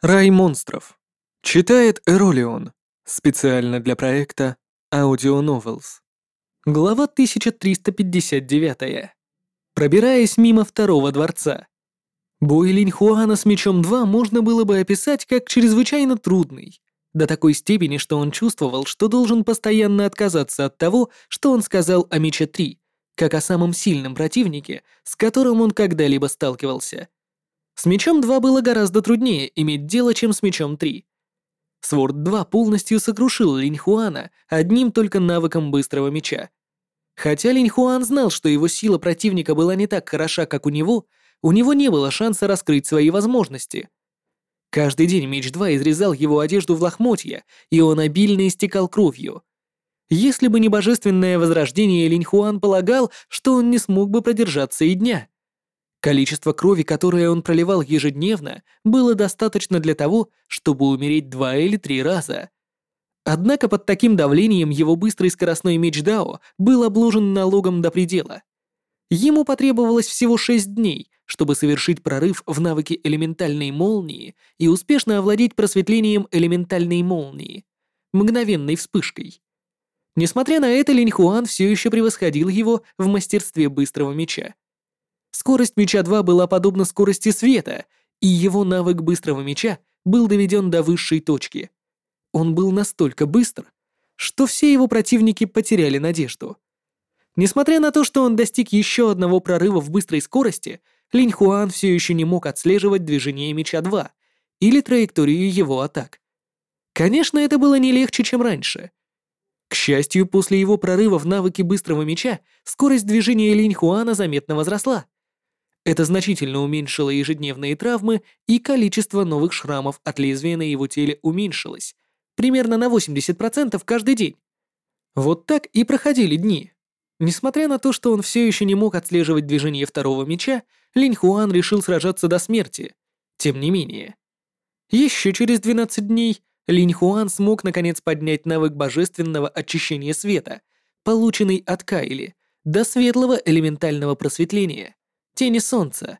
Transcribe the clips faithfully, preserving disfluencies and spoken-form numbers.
Рай монстров. Читает Эролион. Специально для проекта Audio Novels. Глава тысяча триста пятьдесят девять. Пробираясь мимо второго дворца. Бой Линьхуана с мечом два можно было бы описать как чрезвычайно трудный. До такой степени, что он чувствовал, что должен постоянно отказаться от того, что он сказал о мече три, как о самом сильном противнике, с которым он когда-либо сталкивался. С мечом два было гораздо труднее иметь дело, чем с мечом три. Сворд два полностью сокрушил Линьхуана одним только навыком быстрого меча. Хотя Линьхуан знал, что его сила противника была не так хороша, как у него, у него не было шанса раскрыть свои возможности. Каждый день меч два изрезал его одежду в лохмотья, и он обильно истекал кровью. Если бы не божественное возрождение, Линьхуан полагал, что он не смог бы продержаться и дня. Количество крови, которое он проливал ежедневно, было достаточно для того, чтобы умереть два или три раза. Однако под таким давлением его быстрый скоростной меч Дао был обложен налогом до предела. Ему потребовалось всего шесть дней, чтобы совершить прорыв в навыке элементальной молнии и успешно овладеть просветлением элементальной молнии, мгновенной вспышкой. Несмотря на это, Линьхуан все еще превосходил его в мастерстве быстрого меча. Скорость меча два была подобна скорости света, и его навык быстрого меча был доведен до высшей точки. Он был настолько быстр, что все его противники потеряли надежду. Несмотря на то, что он достиг еще одного прорыва в быстрой скорости, Линьхуан все еще не мог отслеживать движение меча два или траекторию его атак. Конечно, это было не легче, чем раньше. К счастью, после его прорыва в навыке быстрого меча скорость движения Линьхуана заметно возросла. Это значительно уменьшило ежедневные травмы, и количество новых шрамов от лезвия на его теле уменьшилось, примерно на восемьдесят процентов каждый день. Вот так и проходили дни. Несмотря на то, что он все еще не мог отслеживать движение второго меча, Линьхуан решил сражаться до смерти. Тем не менее. Еще через двенадцать дней Линьхуан смог наконец поднять навык божественного очищения света, полученный от Кайли, до светлого элементального просветления, тени солнца.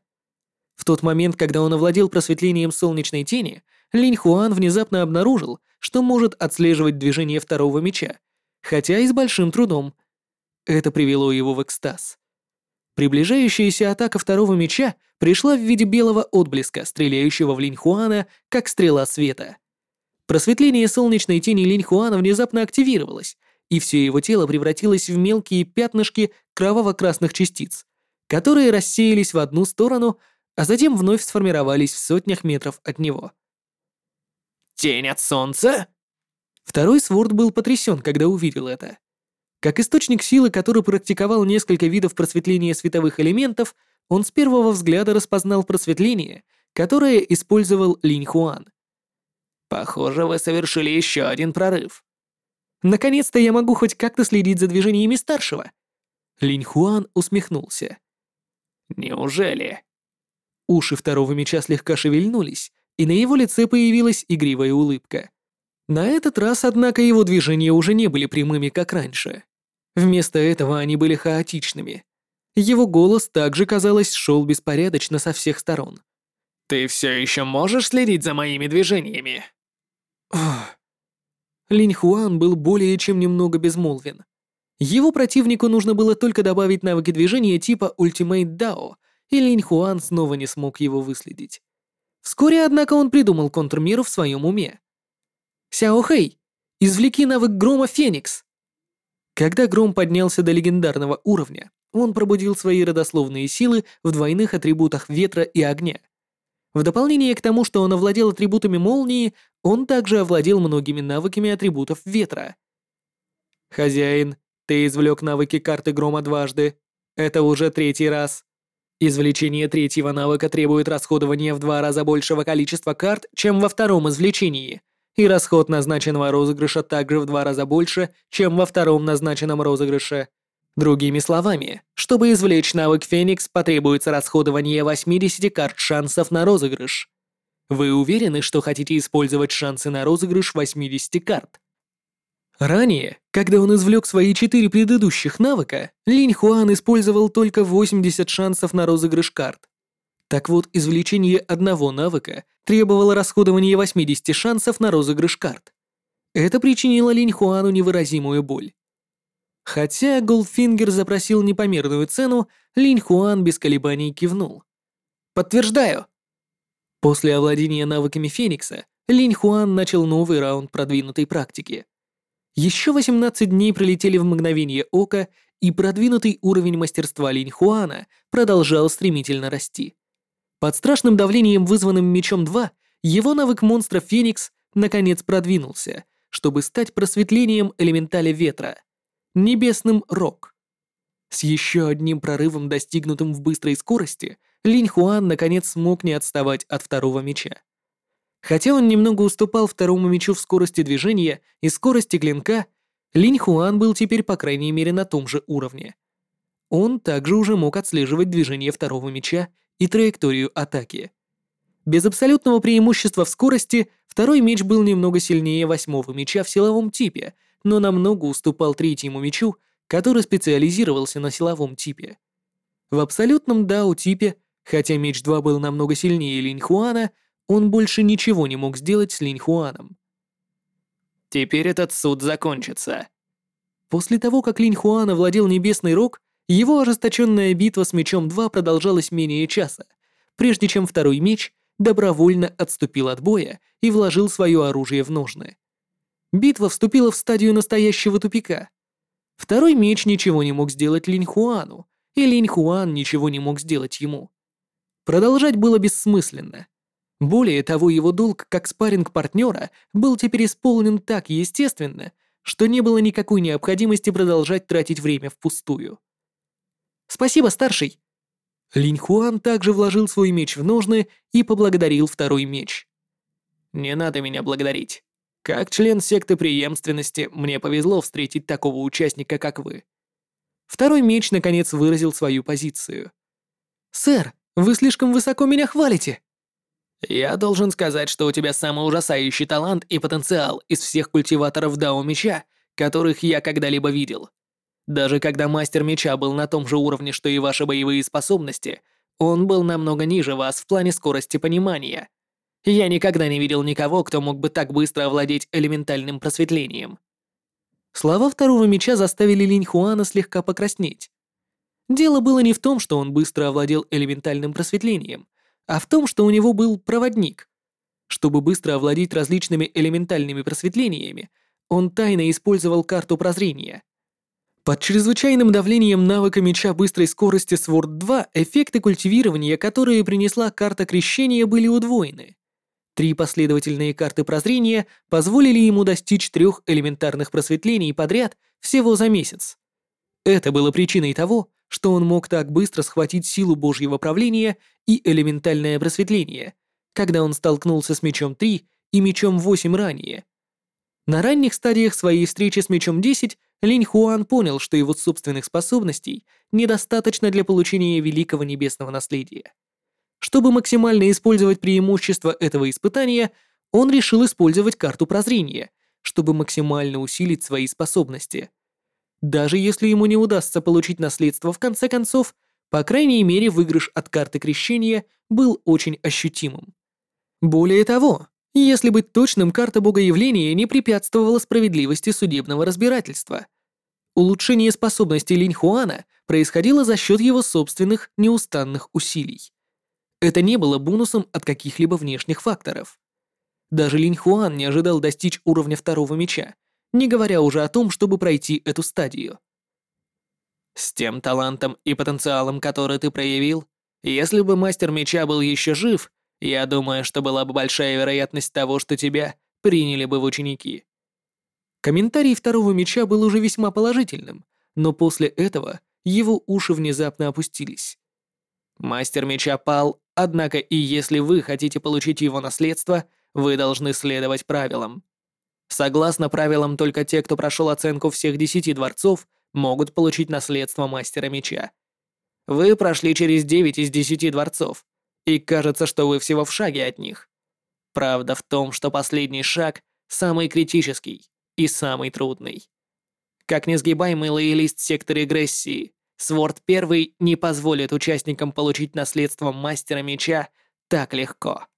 В тот момент, когда он овладел просветлением солнечной тени, Линьхуан внезапно обнаружил, что может отслеживать движение второго меча, хотя и с большим трудом. Это привело его в экстаз. Приближающаяся атака второго меча пришла в виде белого отблеска, стреляющего в Линьхуана, как стрела света. Просветление солнечной тени Линьхуана внезапно активировалось, и все его тело превратилось в мелкие пятнышки кроваво-красных частиц, которые рассеялись в одну сторону, а затем вновь сформировались в сотнях метров от него. «Тень от солнца?» Второй Сворд был потрясен, когда увидел это. Как источник силы, который практиковал несколько видов просветления световых элементов, он с первого взгляда распознал просветление, которое использовал Линьхуан. «Похоже, вы совершили еще один прорыв. Наконец-то я могу хоть как-то следить за движениями старшего». Линьхуан усмехнулся. «Неужели?» Уши второго меча слегка шевельнулись, и на его лице появилась игривая улыбка. На этот раз, однако, его движения уже не были прямыми, как раньше. Вместо этого они были хаотичными. Его голос также, казалось, шел беспорядочно со всех сторон. «Ты все еще можешь следить за моими движениями?» Ох. Линьхуан был более чем немного безмолвен. Его противнику нужно было только добавить навыки движения типа Ultimate Dao, и Линьхуан снова не смог его выследить. Вскоре, однако, он придумал контрмеру в своем уме. «Сяо Хэй, извлеки навык грома Феникс!» Когда гром поднялся до легендарного уровня, он пробудил свои родословные силы в двойных атрибутах ветра и огня. В дополнение к тому, что он овладел атрибутами молнии, он также овладел многими навыками атрибутов ветра. «Хозяин, ты извлек навыки карты грома дважды. Это уже третий раз. Извлечение третьего навыка требует расходования в два раза большего количества карт, чем во втором извлечении, и расход назначенного розыгрыша также в два раза больше, чем во втором назначенном розыгрыше. Другими словами, чтобы извлечь навык Феникс, потребуется расходование восемьдесят карт шансов на розыгрыш. Вы уверены, что хотите использовать шансы на розыгрыш восемьдесят карт?» Ранее, когда он извлек свои четыре предыдущих навыка, Линьхуан использовал только восемьдесят шансов на розыгрыш карт. Так вот, извлечение одного навыка требовало расходования восемьдесят шансов на розыгрыш карт. Это причинило Линь Хуану невыразимую боль. Хотя Голдфингер запросил непомерную цену, Линь Хуан без колебаний кивнул. «Подтверждаю!» После овладения навыками Феникса, Линь Хуан начал новый раунд продвинутой практики. Еще восемнадцать дней пролетели в мгновение ока, и продвинутый уровень мастерства Линь Хуана продолжал стремительно расти. Под страшным давлением, вызванным Мечом два, его навык монстра Феникс наконец продвинулся, чтобы стать просветлением элементаля ветра — Небесным Рог. С еще одним прорывом, достигнутым в быстрой скорости, Линь Хуан наконец смог не отставать от второго меча. Хотя он немного уступал второму мечу в скорости движения и скорости клинка, Линь Хуан был теперь по крайней мере на том же уровне. Он также уже мог отслеживать движение второго меча и траекторию атаки. Без абсолютного преимущества в скорости второй меч был немного сильнее восьмого меча в силовом типе, но намного уступал третьему мечу, который специализировался на силовом типе. В абсолютном дао-типе, хотя меч два был намного сильнее Линь Хуана, он больше ничего не мог сделать с Линь Хуаном. Теперь этот суд закончится. После того, как Линь Хуан овладел Небесный Рог, его ожесточенная битва с мечом два продолжалась менее часа, прежде чем второй меч добровольно отступил от боя и вложил свое оружие в ножны. Битва вступила в стадию настоящего тупика. Второй меч ничего не мог сделать Линь Хуану, и Линь Хуан ничего не мог сделать ему. Продолжать было бессмысленно. Более того, его долг как спарринг-партнера был теперь исполнен так естественно, что не было никакой необходимости продолжать тратить время впустую. «Спасибо, старший!» Линь Хуан также вложил свой меч в ножны и поблагодарил второй меч. «Не надо меня благодарить. Как член секты преемственности, мне повезло встретить такого участника, как вы». Второй меч наконец выразил свою позицию. «Сэр, вы слишком высоко меня хвалите!» «Я должен сказать, что у тебя самый ужасающий талант и потенциал из всех культиваторов Дао Меча, которых я когда-либо видел. Даже когда Мастер Меча был на том же уровне, что и ваши боевые способности, он был намного ниже вас в плане скорости понимания. Я никогда не видел никого, кто мог бы так быстро овладеть элементальным просветлением». Слова второго меча заставили Линь Хуана слегка покраснеть. Дело было не в том, что он быстро овладел элементальным просветлением, а в том, что у него был проводник. Чтобы быстро овладеть различными элементальными просветлениями, он тайно использовал карту прозрения. Под чрезвычайным давлением навыка меча быстрой скорости Сворд два эффекты культивирования, которые принесла карта крещения, были удвоены. Три последовательные карты прозрения позволили ему достичь трех элементарных просветлений подряд всего за месяц. Это было причиной того, что он мог так быстро схватить силу Божьего правления и элементальное просветление, когда он столкнулся с мечом три и мечом восемь ранее. На ранних стадиях своей встречи с мечом десять Линь Хуан понял, что его собственных способностей недостаточно для получения великого небесного наследия. Чтобы максимально использовать преимущество этого испытания, он решил использовать карту прозрения, чтобы максимально усилить свои способности. Даже если ему не удастся получить наследство в конце концов, по крайней мере выигрыш от карты крещения был очень ощутимым. Более того, если быть точным, карта Богоявления не препятствовала справедливости судебного разбирательства. Улучшение способностей Линь Хуана происходило за счет его собственных неустанных усилий. Это не было бонусом от каких-либо внешних факторов. Даже Линь Хуан не ожидал достичь уровня второго меча, не говоря уже о том, чтобы пройти эту стадию. «С тем талантом и потенциалом, который ты проявил, если бы Мастер Меча был еще жив, я думаю, что была бы большая вероятность того, что тебя приняли бы в ученики». Комментарий второго меча был уже весьма положительным, но после этого его уши внезапно опустились. «Мастер Меча пал, однако и если вы хотите получить его наследство, вы должны следовать правилам. Согласно правилам, только те, кто прошел оценку всех десяти дворцов, могут получить наследство Мастера Меча. Вы прошли через девять из десяти дворцов, и кажется, что вы всего в шаге от них. Правда в том, что последний шаг самый критический и самый трудный. Как несгибаемый лоялист секты регрессии, Сворд Первый не позволит участникам получить наследство Мастера Меча так легко.